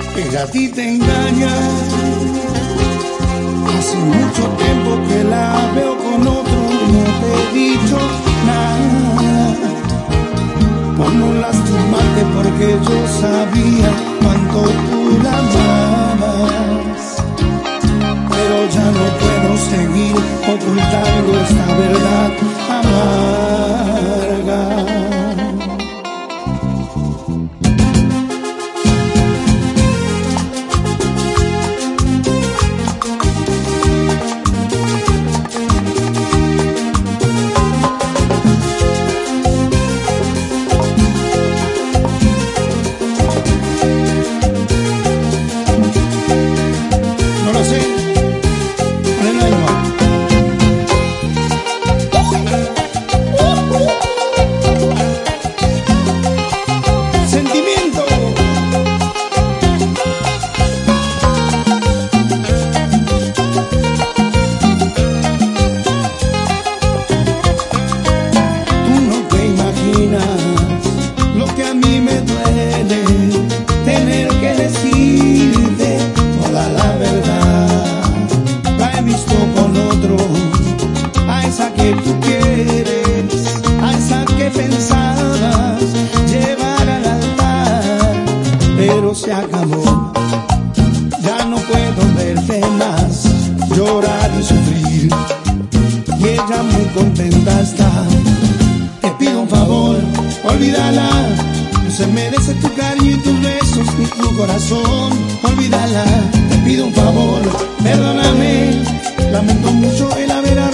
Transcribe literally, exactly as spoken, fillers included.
ella a ti te engaña. Hace mucho tiempo que la veo con otro y no te he dicho nada, por no lastimarte, porque yo sabía cuánto tú la amabas. Pero ya no puedo seguir ocultando esta verdad amarga. Se acabó, ya no puedo verte más llorar y sufrir, y ella muy contenta está. Te pido un favor, olvídala, no se merece tu cariño y tus besos ni tu corazón. Olvídala, te pido un favor, perdóname, lamento mucho el haber